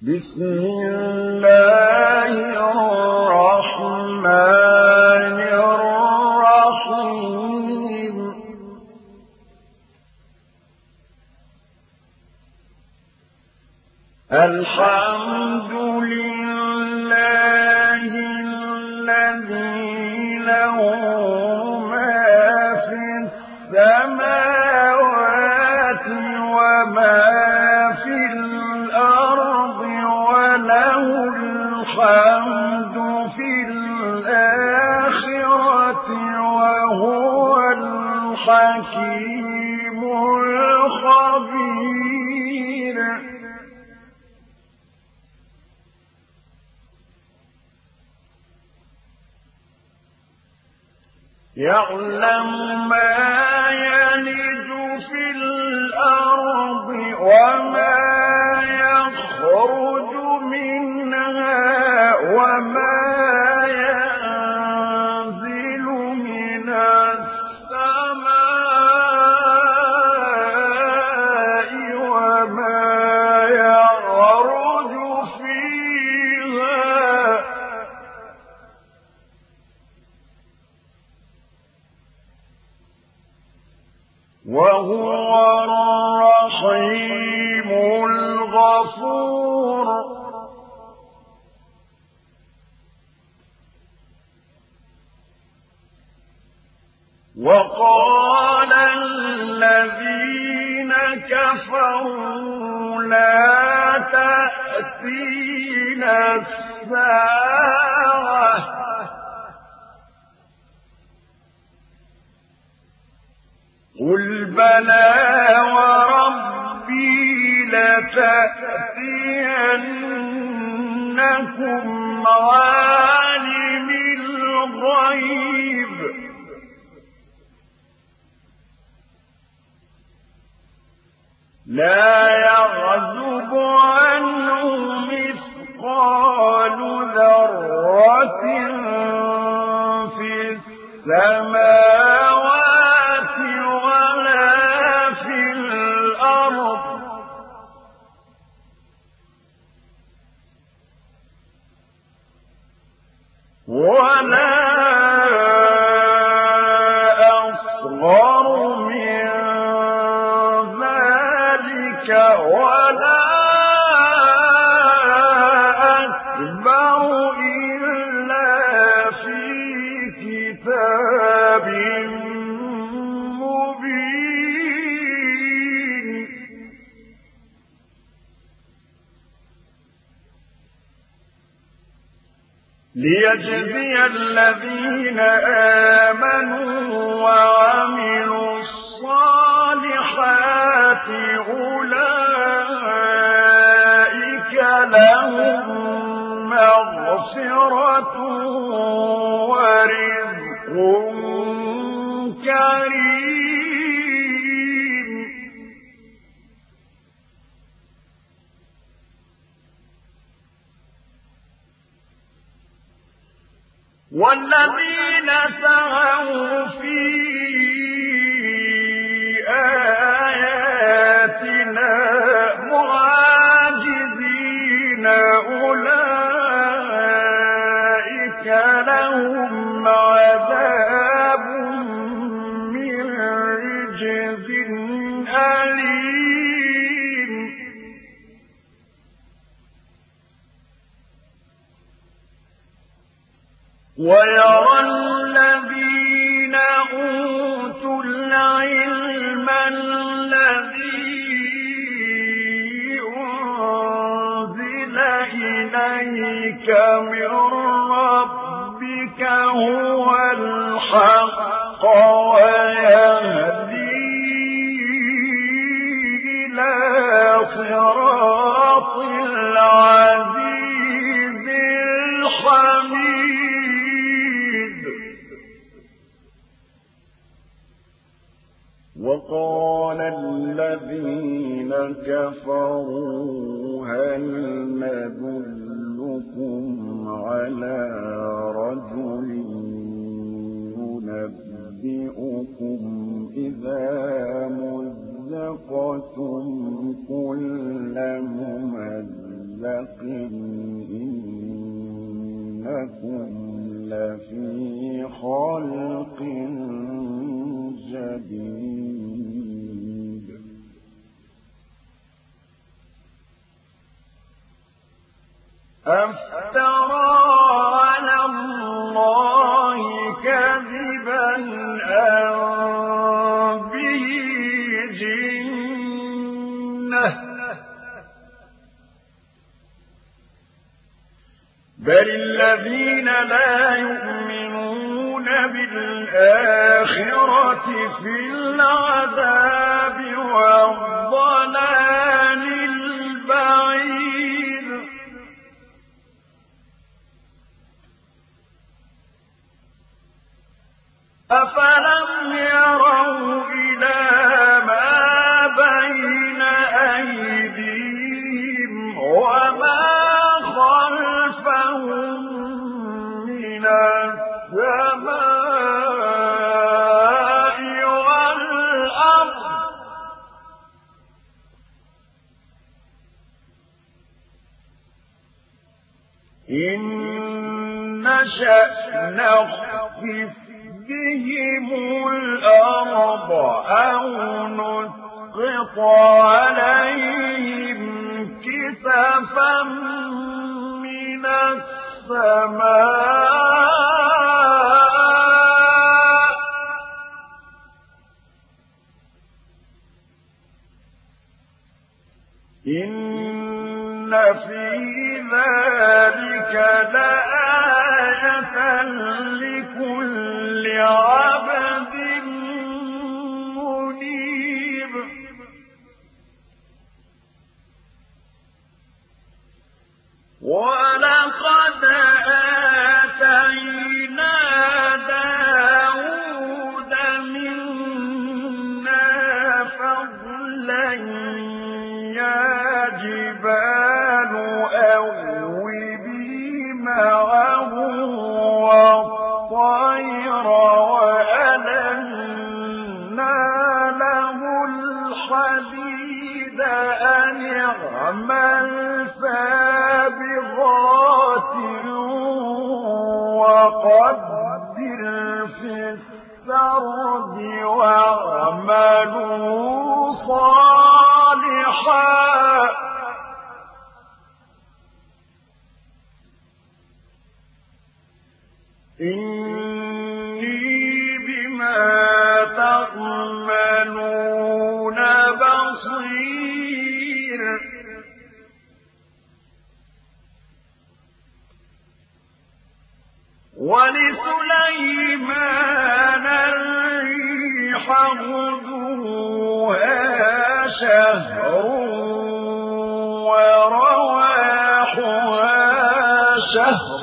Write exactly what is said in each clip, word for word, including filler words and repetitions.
بسم الله الرحمن الرحيم الحمد لله الذي له ما في السماوات وما في الأرض وله الحمد في الآخرة وهو الحكيم الخبير يعلم ما يلج في الأرض وما يخرج منها وما ينزل من السماء وما يعرج فيها وهو الرحيم الغفور وقال الذين كفروا لا تأتينا الساعة قل بلى وربي لتأتينكم عالم الغيب لا يعزب عنه مثقال ذرة في السماوات ولا في الأرض ولا أصغر من ذلك ولا أكبر إلا في كتاب مبين ليجزي الذين آمنوا وعملوا الصالحات أولئك لهم مغفرة ورزق كريم والذين سعوا في آياتنا معاجزين أولئك لهم عذاب من رجز أليم ويرى الذين أوتوا العلم الذي أنزل إليك من ربك هو الحق ويهدي إلى صراط العزيز الحميد وقال الذين كفروا هل ندلكم على رجل ينبئكم إذا مزقتم كل ممزق مُزْلَقٍ إِنَّكُمْ لَفِي خَلْقٍ جَدِيدٍ أَفْتَرَىٰ عَلَى اللَّهِ كَذِبًا أَم بِهِ جِنَّةٌ ۗ بَلِ الَّذِينَ لَا يُؤْمِنُونَ بِالْآخِرَةِ فِي الْعَذَابِ وَالضَّلَالِ الْبَعِيدِ أَفَلَمْ يَرَوْا إِلَىٰ مَا بَيْنَ أَيْدِيهِمْ وَمَا خَلْفَهُم مِّنَ السَّمَاءِ وَالْأَرْضِ إِن نَّشَأْ نَخْسِفْ بِهِمُ الْأَرْضَ أَوْ نُسْقِطْ عَلَيْهِمْ كِسَفًا مِّنَ السَّمَاءِ إِنَّ فِي ذَلِكَ لَآيَةً لِكُلِّ عَبْدٍ مُنِيبٍ وَلَقَدْ آتَيْنَا دَاوُودَ مِنَّا فَضْلًا يَا جِبَالُ أَوِّبِي مَعَهُ وَالطَّيْرَ وَأَلَنَّا لَهُ الْحَدِيدَ أَنِ اعْمَلْ سَابِغَاتٍ وَقَدِّرْ فِي السَّرْدِ وَاعْمَلُوا صَالِحًا إِنِّي بِمَا تَعْمَلُونَ بَصِيرٌ وَلِسُلَيْمَانَ الرِّيحَ غُدُوُّهَا شَهْرٌ وَرَوَاحُهَا شَهْرٌ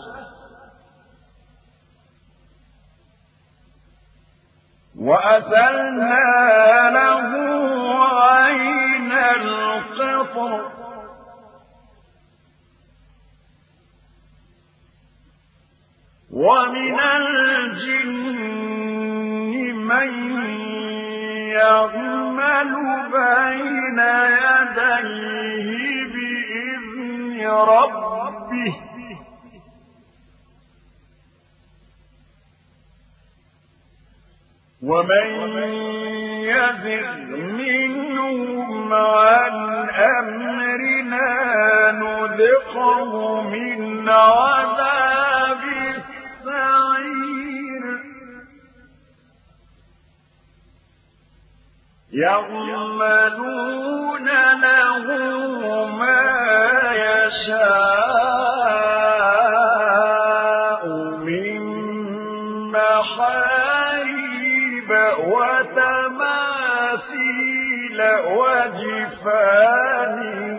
وَأَسَلْنَا لَهُ عَيْنَ الْقِطْرِ وَمِنَ الْجِنِّ مَن يَعْمَلُ بَيْنَ يَدَيْهِ بِإِذْنِ رَبِّهِ وَمَن يَزِغْ مِنْهُمْ عَنْ أَمْرِنَا نُذِقْهُ مِنْ عَذَابِ السَّعِيرِ يَعْمَلُونَ لَهُ مَا يَشَاءُ مِن مَّحَارِيبَ وَتَمَاثِيلَ وَجِفَانٍ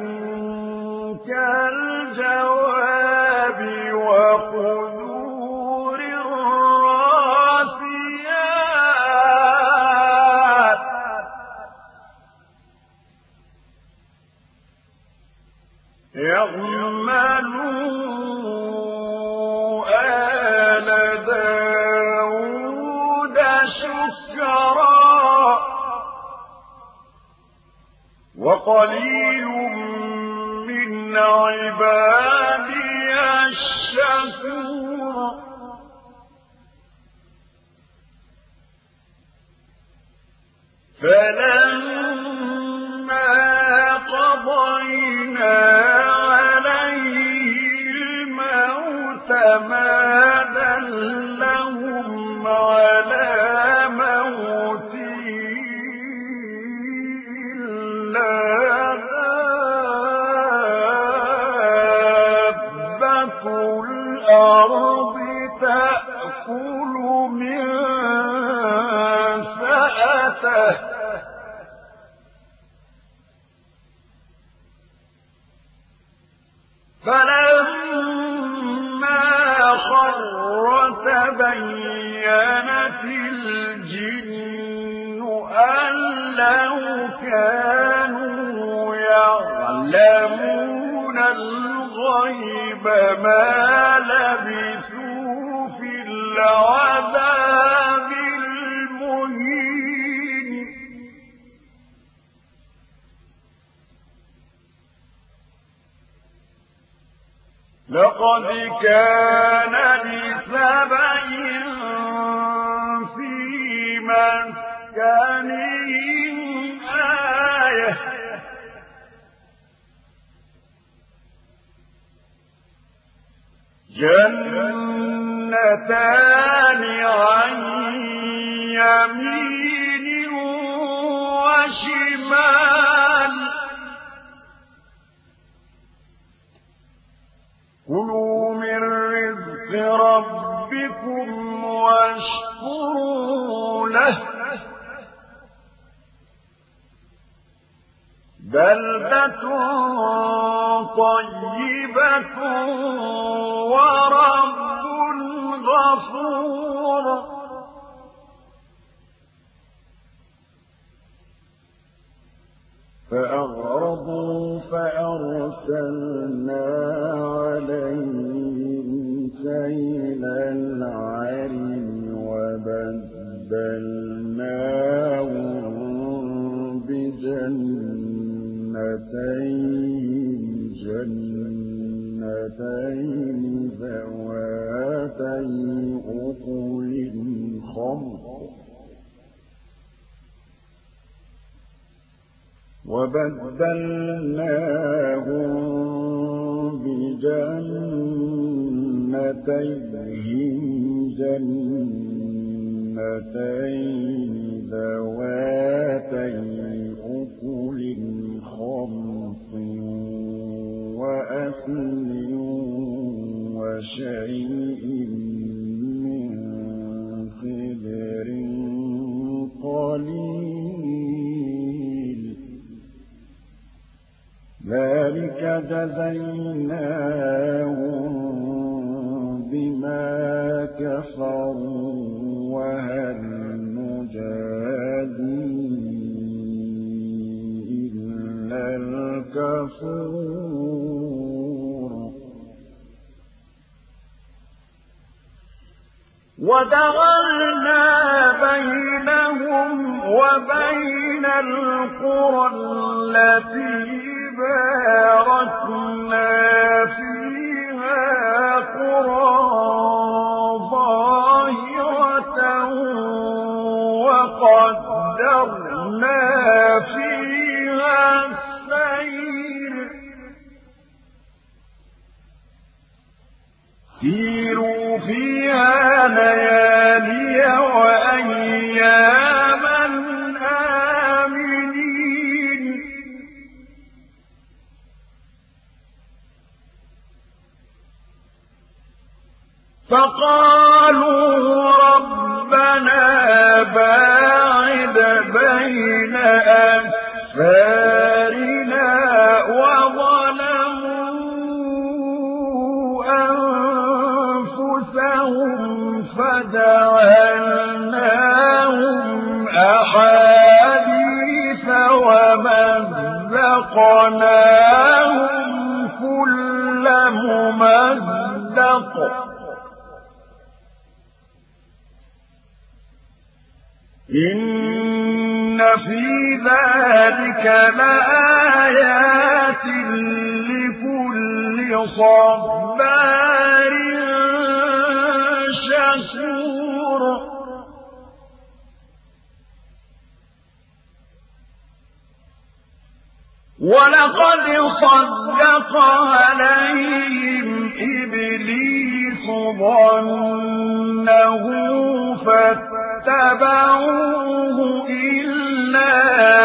كَالْجَوَابِ وَقُدُورٍ رَّاسِيَاتٍ اعْمَلُوا آلَ دَاوُودَ شُكْرًا وَقَلِيلٌ مِّنْ عبادي الشكور فلما قضينا عليه الموت ما دلهم على موته إلا دابة الأرض تأكل من سأته فلما خر تبينت الجن أن لو كانوا يعلمون الغيب ما لبثوا في العذاب المهين لقد كان لسبع في مسكنهم آية جنتان عن يمين وشمال كلوا من رزق ربكم واشكروا له بلدة طيبة ورب غفور فأعرضوا فأرسلنا عليهم سيل العرم وبدلناهم بجنتين جنتين ذواتي أكل خمط وبدلناهم بجنتيهم جنتين ذواتي أكل خمط وأثل وشيء من سدر قليل ذلك جزيناهم بما كفروا وهل نجازي إلا الكفور وجعلنا بينهم وبين القرى التي باركنا فيها قرى ظاهرة وقدرنا فيها السير سيروا فيها ليالي وأياما آمنين فقالوا ربنا باعد بين أسفارنا وظلموا أنفسهم فجعلناهم أحاديث ومزقناهم كل ممزق إن في ذلك لآيات لكل صبار شكور ولقد صدق عليهم إبليس ظنه فاتبعوه إلا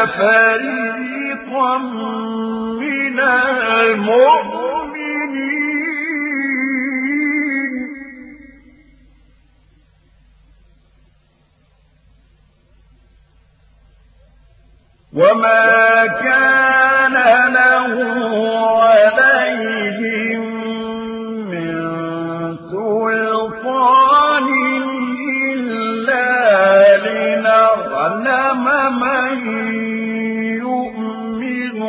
فريقا من المؤمنين وما كان له عليهم من سلطان إلا لنعلم من يؤمن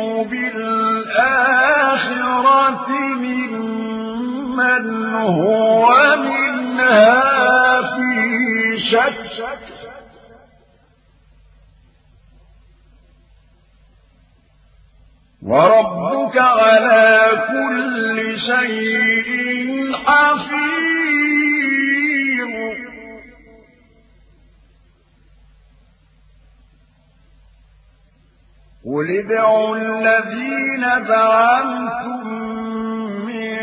بالآخرة ممن هو منها في شك وربك على كل شيء حفيظ قل ادعوا الذين زعمتم من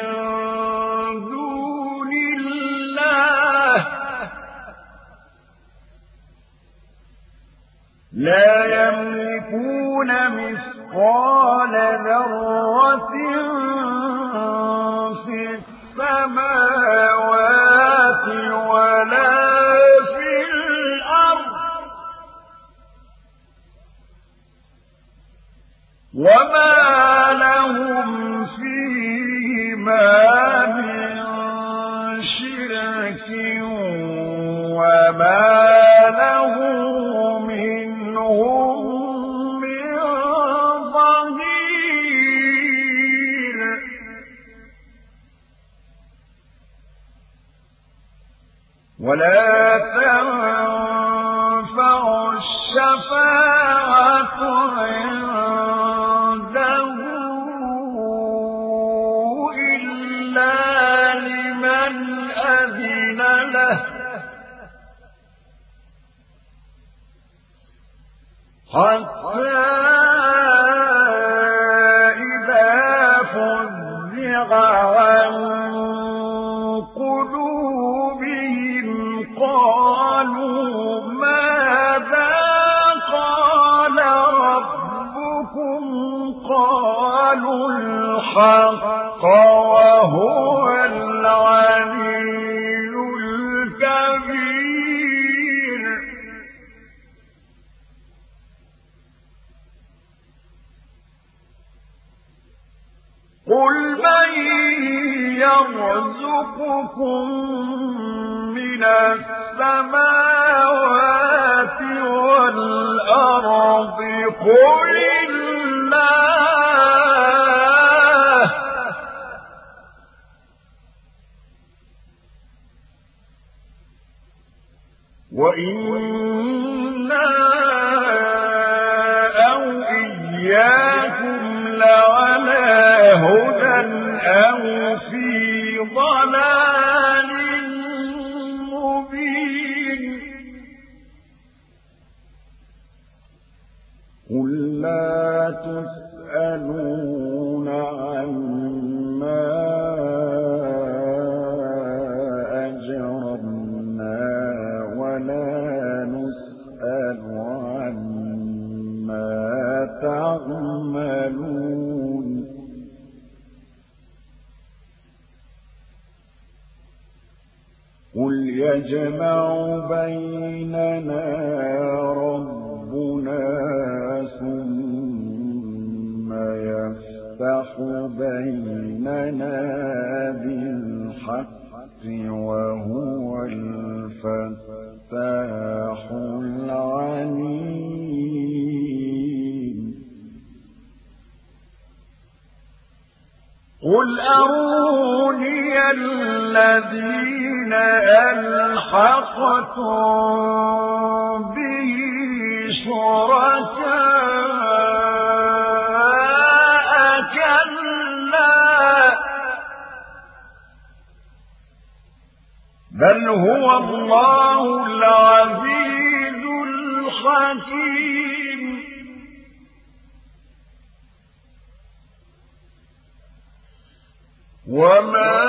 دون الله لا يملكون مثقال ذرة في السماوات ولا في الأرض وما لهم فيهما من شرك وما له منهم من ظهير ولا تنفع الشفاعة عنده إلا لمن أذن له حتى إذا فزع عن قلوبهم قالوا ماذا قال ربكم قالوا الحق وهو العلي الكبير قل من يرزقكم من السماوات والأرض قل الله وإنا أو إياكم لعلى هدى أو في ضلال مبين قل لا تسألون عما أجرمنا ولا نسأل عما تعملون قل يجمع بيننا ربنا ثم يفتح بيننا بالحق وهو الفتاح العليم قل أروني الذين ألحقتم به شركاء كلا بل هو الله العزيز الحكيم وما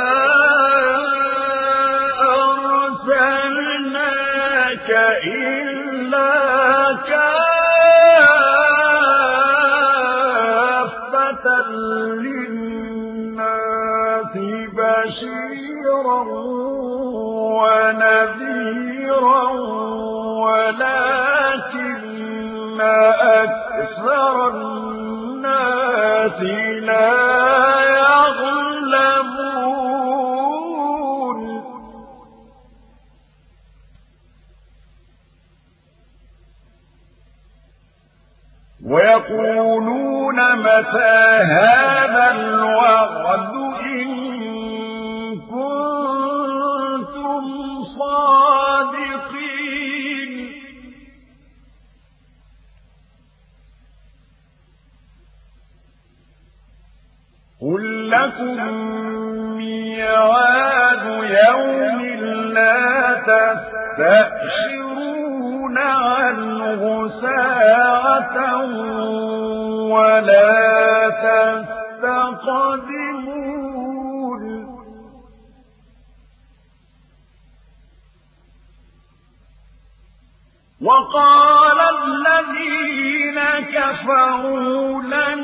أرسلناك إلا كافة للناس بشيرا ونذيرا ولكن أكثر الناس لا يعلمون ويقولون متى هذا الوعد إن كنتم صادقين قل لكم ميعاد يوم لا تستأخرون عنه ساعة ولا تستقدمون وقال الذين كفروا لن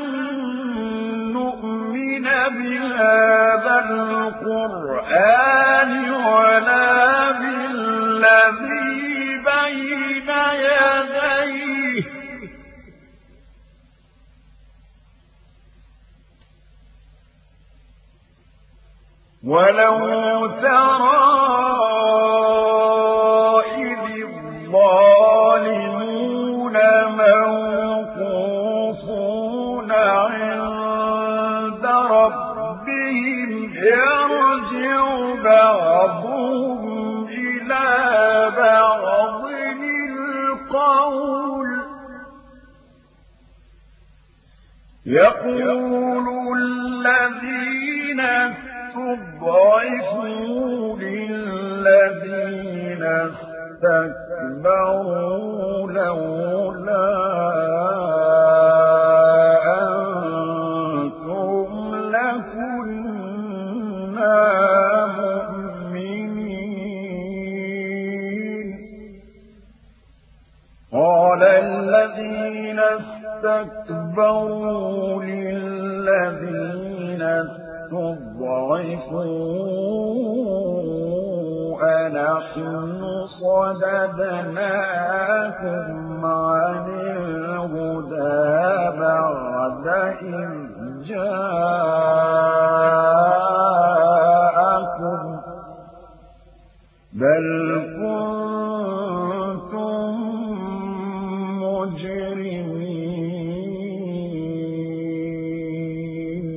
نؤمن بهذا القرآن ولا بالذي بين يديه ولو ترى إذ الظالمون موقوفون عند ربهم يرجع بعضهم إلى بعض القول يقول الذين استضعفوا للذين استكبروا لولا أنتم لكنا مؤمنين قال الذين استكبروا للذين استضعفوا أنحن صددناكم عن الهدى بعد إذ جاءكم بل كنتم مجرمين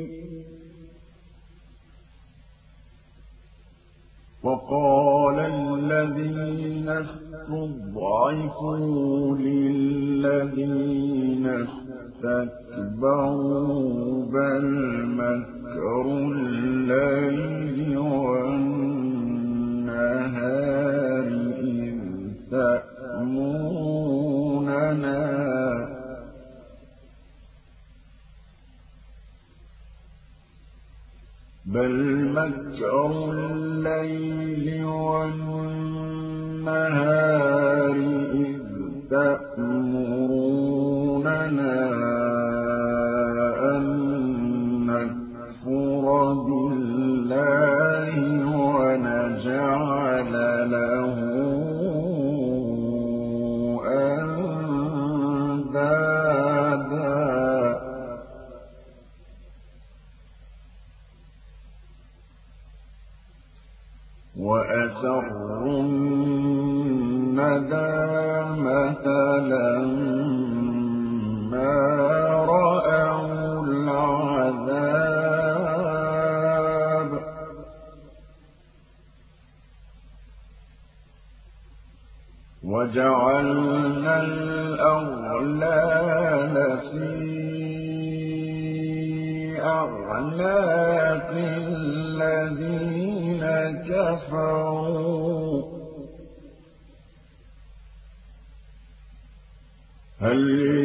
وقال الذين استضعفوا للذين استكبروا بل مكر الليل والنهار إذ تأمروننا بل مكر الليل والنهار إذ تأمروننا أن نكفر بالله ونجعل له أندادا وأسروا الندامة لما رأوا العذاب وجعلنا الأغلال في أعناق الذين كفروا هل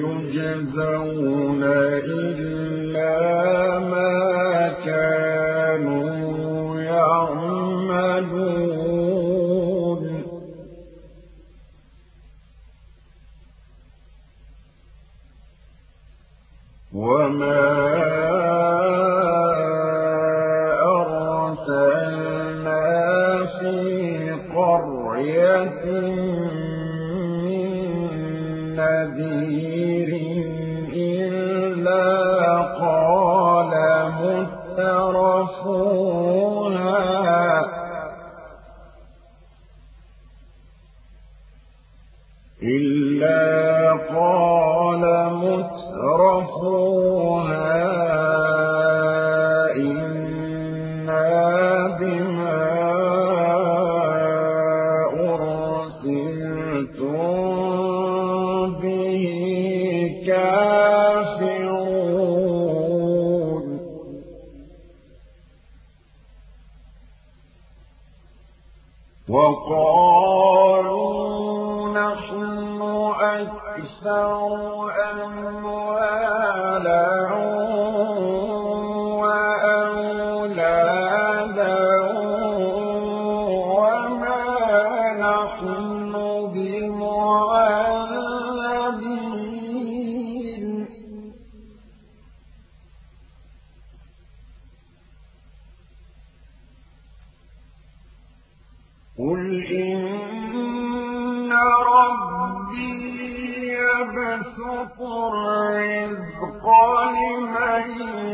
يجزون إلا ما كانوا يعملون وما أرسلنا في قرية من نذير إلا قال مترفوها إلا قال مترفوها إنا بما أرسلتم به كافرون وقالوا نحن أكثر أموالا وأولادا وما نحن بمعذبين قل إن ربي يبسط الرزق لمن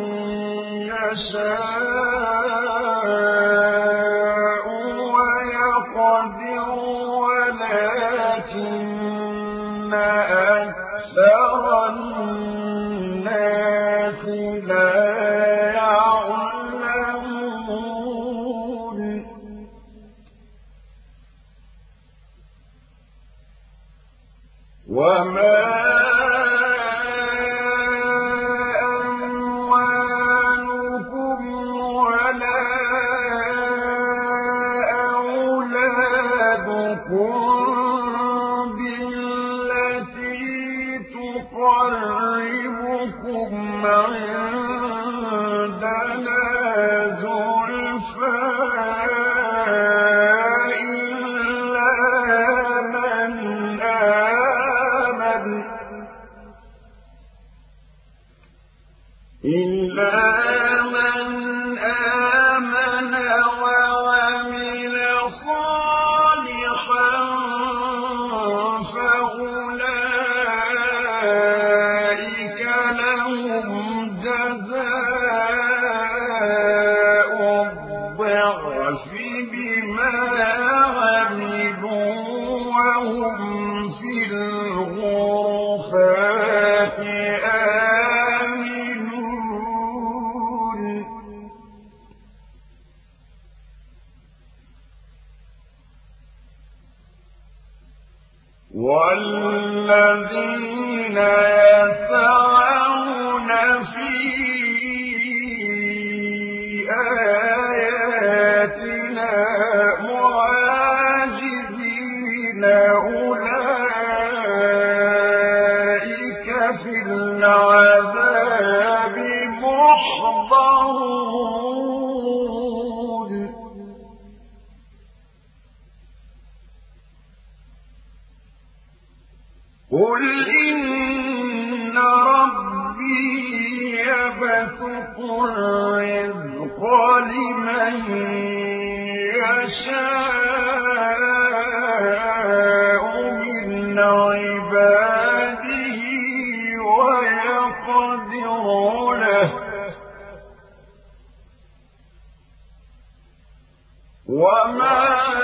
يشاء ويقدر ولكن أكثر الناس لا يعلمون وما أموالكم ولا أولادكم بالتي تقربكم عندنا زلفى إلا من آمن وعمل صالحا فأولئك لهم جزاء الضعف بما عملوا وهم في الغرفات والذين يسعون في آياتنا معاجزين أولئك في العذاب محضرون قل إن ربي يبسط الرزق لمن يشاء من عباده ويقدر له وما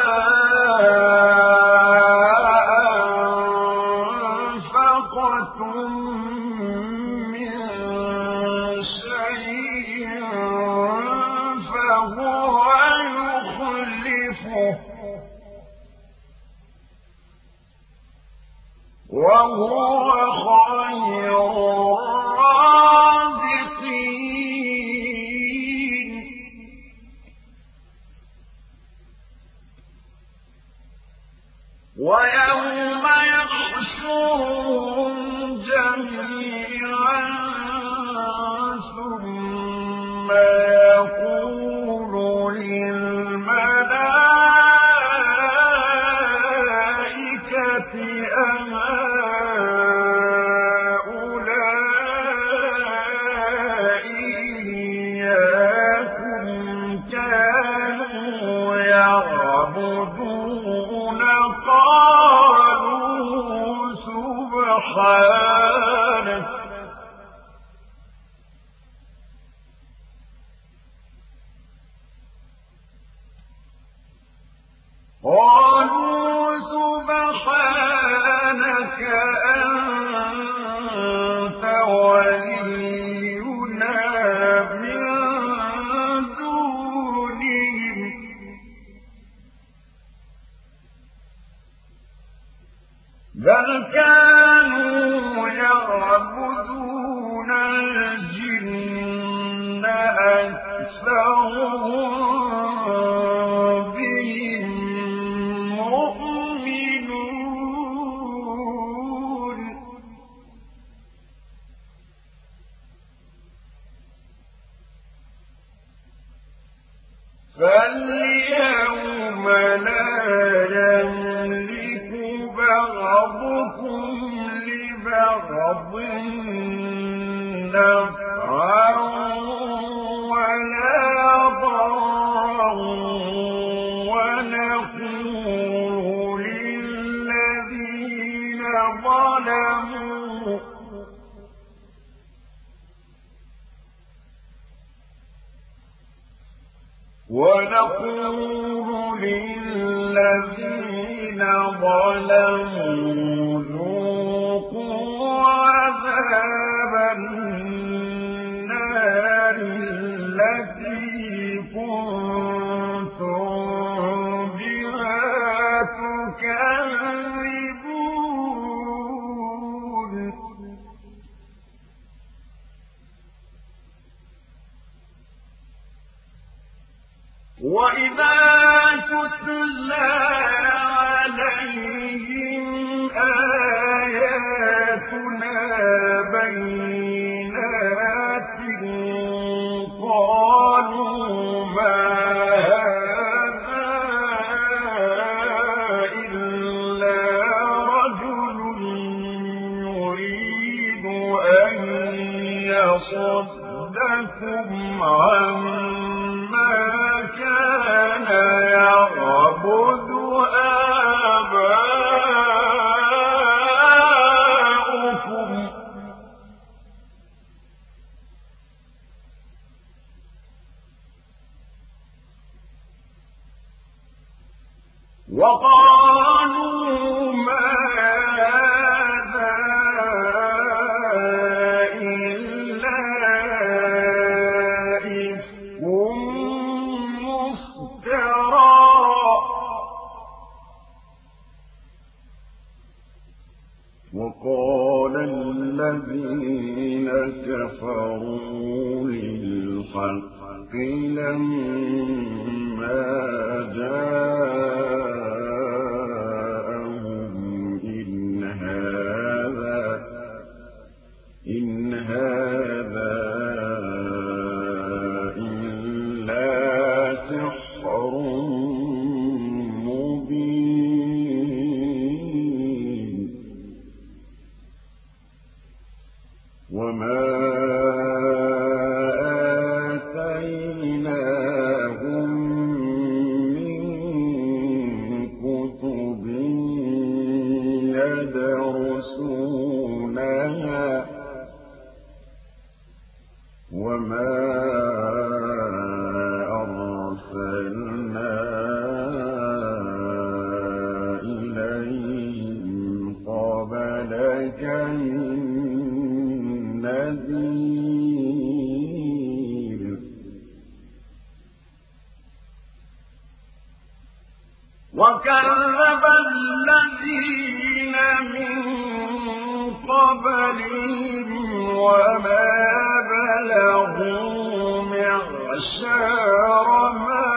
وهو خير الرازقين ويوم يحشرهم جميعا ثم يقول للملائكة أهؤلاء إياكم كانوا يعبدون قالوا سبحانك قالوا سبحانك أنت ولينا من دونهم بل كانوا يعبدون الجن أكثرهم بهم مؤمنون فاليوم لا يملك بعضكم لبعض نفعا ولا ضرا ونقول للذين ظلموا ونقول للذين ظلموا ذوقوا عذاب النار التي كنتم بها تكذبون وإذا تتلى عليهم آياتنا بينات قالوا ما هذا إلا رجل يريد أن يصدكم عما كان يعبد آباؤكم وقالوا ما هذا إلا إفك مفترى وقال الذين كفروا للحق لما جاءهم إن هذا إن هذا إلا سحر مبين وما آتيناهم من كتب يدرسونها وما أرسلنا إليهم قبلك من نذير وكذب الذين من قبلهم وما بلغوا معشار ما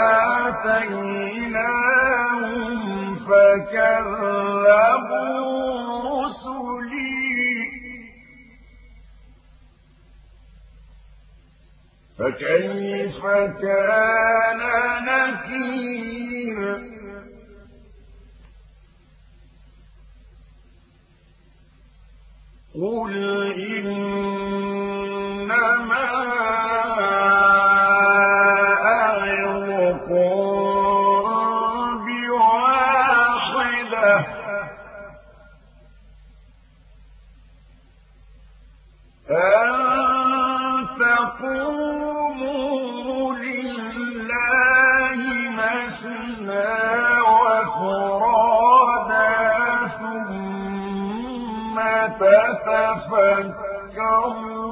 آتيناهم فكذبوا فكيف كان نكير قل إنما أعظكم بواحدة أن تقوموا لله مثنى وفرادا ثم تتفكروا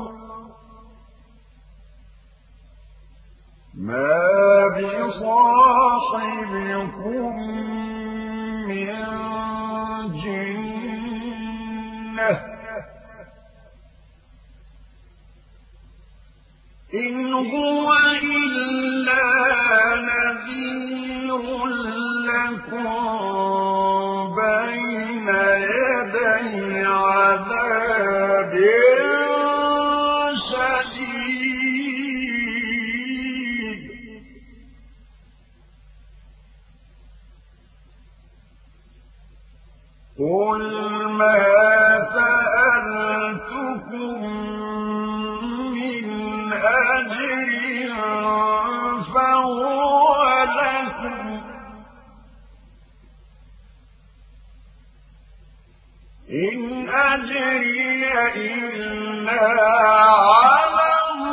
ما بصاحبكم من جنة إن هو إلا نذير لكم بين يدي عذاب شديد قل ما سألتكم من أجر فهو لكم إن أجري إلا على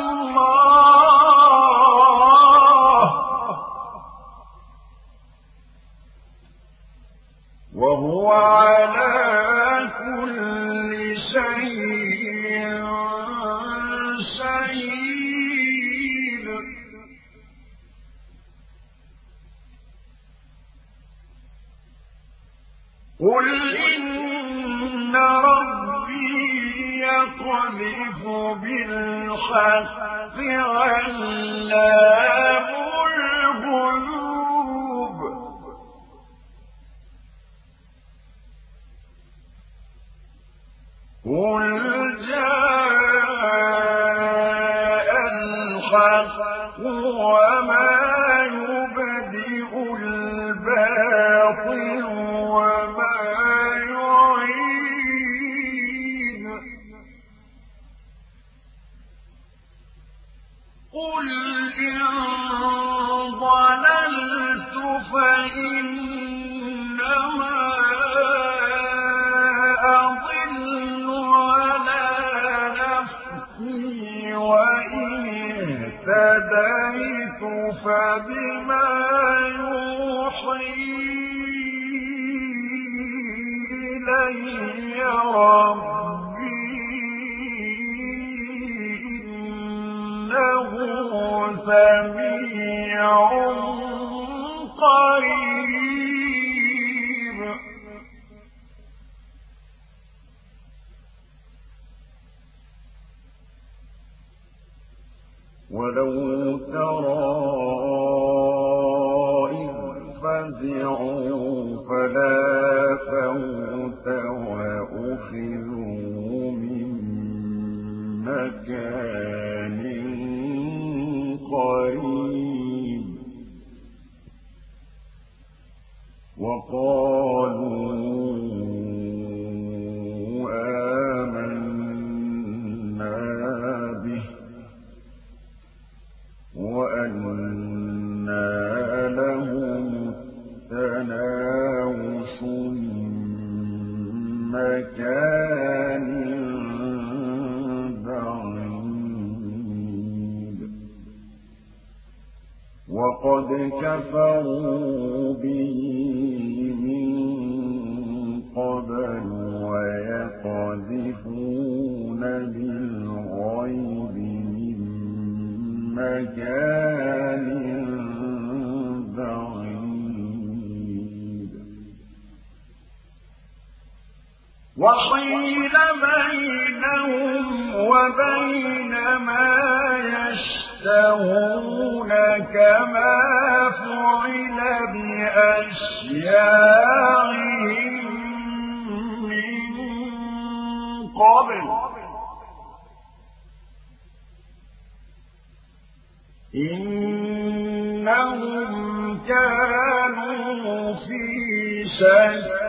الله وهو على كل شيء شهيد قل إن ربي يقذف بالحق علام الغيوب قل جاء الحق وما يبدئ الباطل وما يعيد قل إن ضللت فإنما أضل على نفسي وإن اهتديت فبما يوحي إلي ربي إنه سميع قريب ولو ترى إذ فزعوا فلا فوت وأخذوا من مكان قريب وقالوا آمنا به وأنى لهم التناوش من مكان بعيد وقد كفروا به من قبل ويقذفون بالغيب من مكان بعيد وحيل بينهم وبين ما يشتهون كما فعل بأشياعهم من قبل إنهم كانوا في شك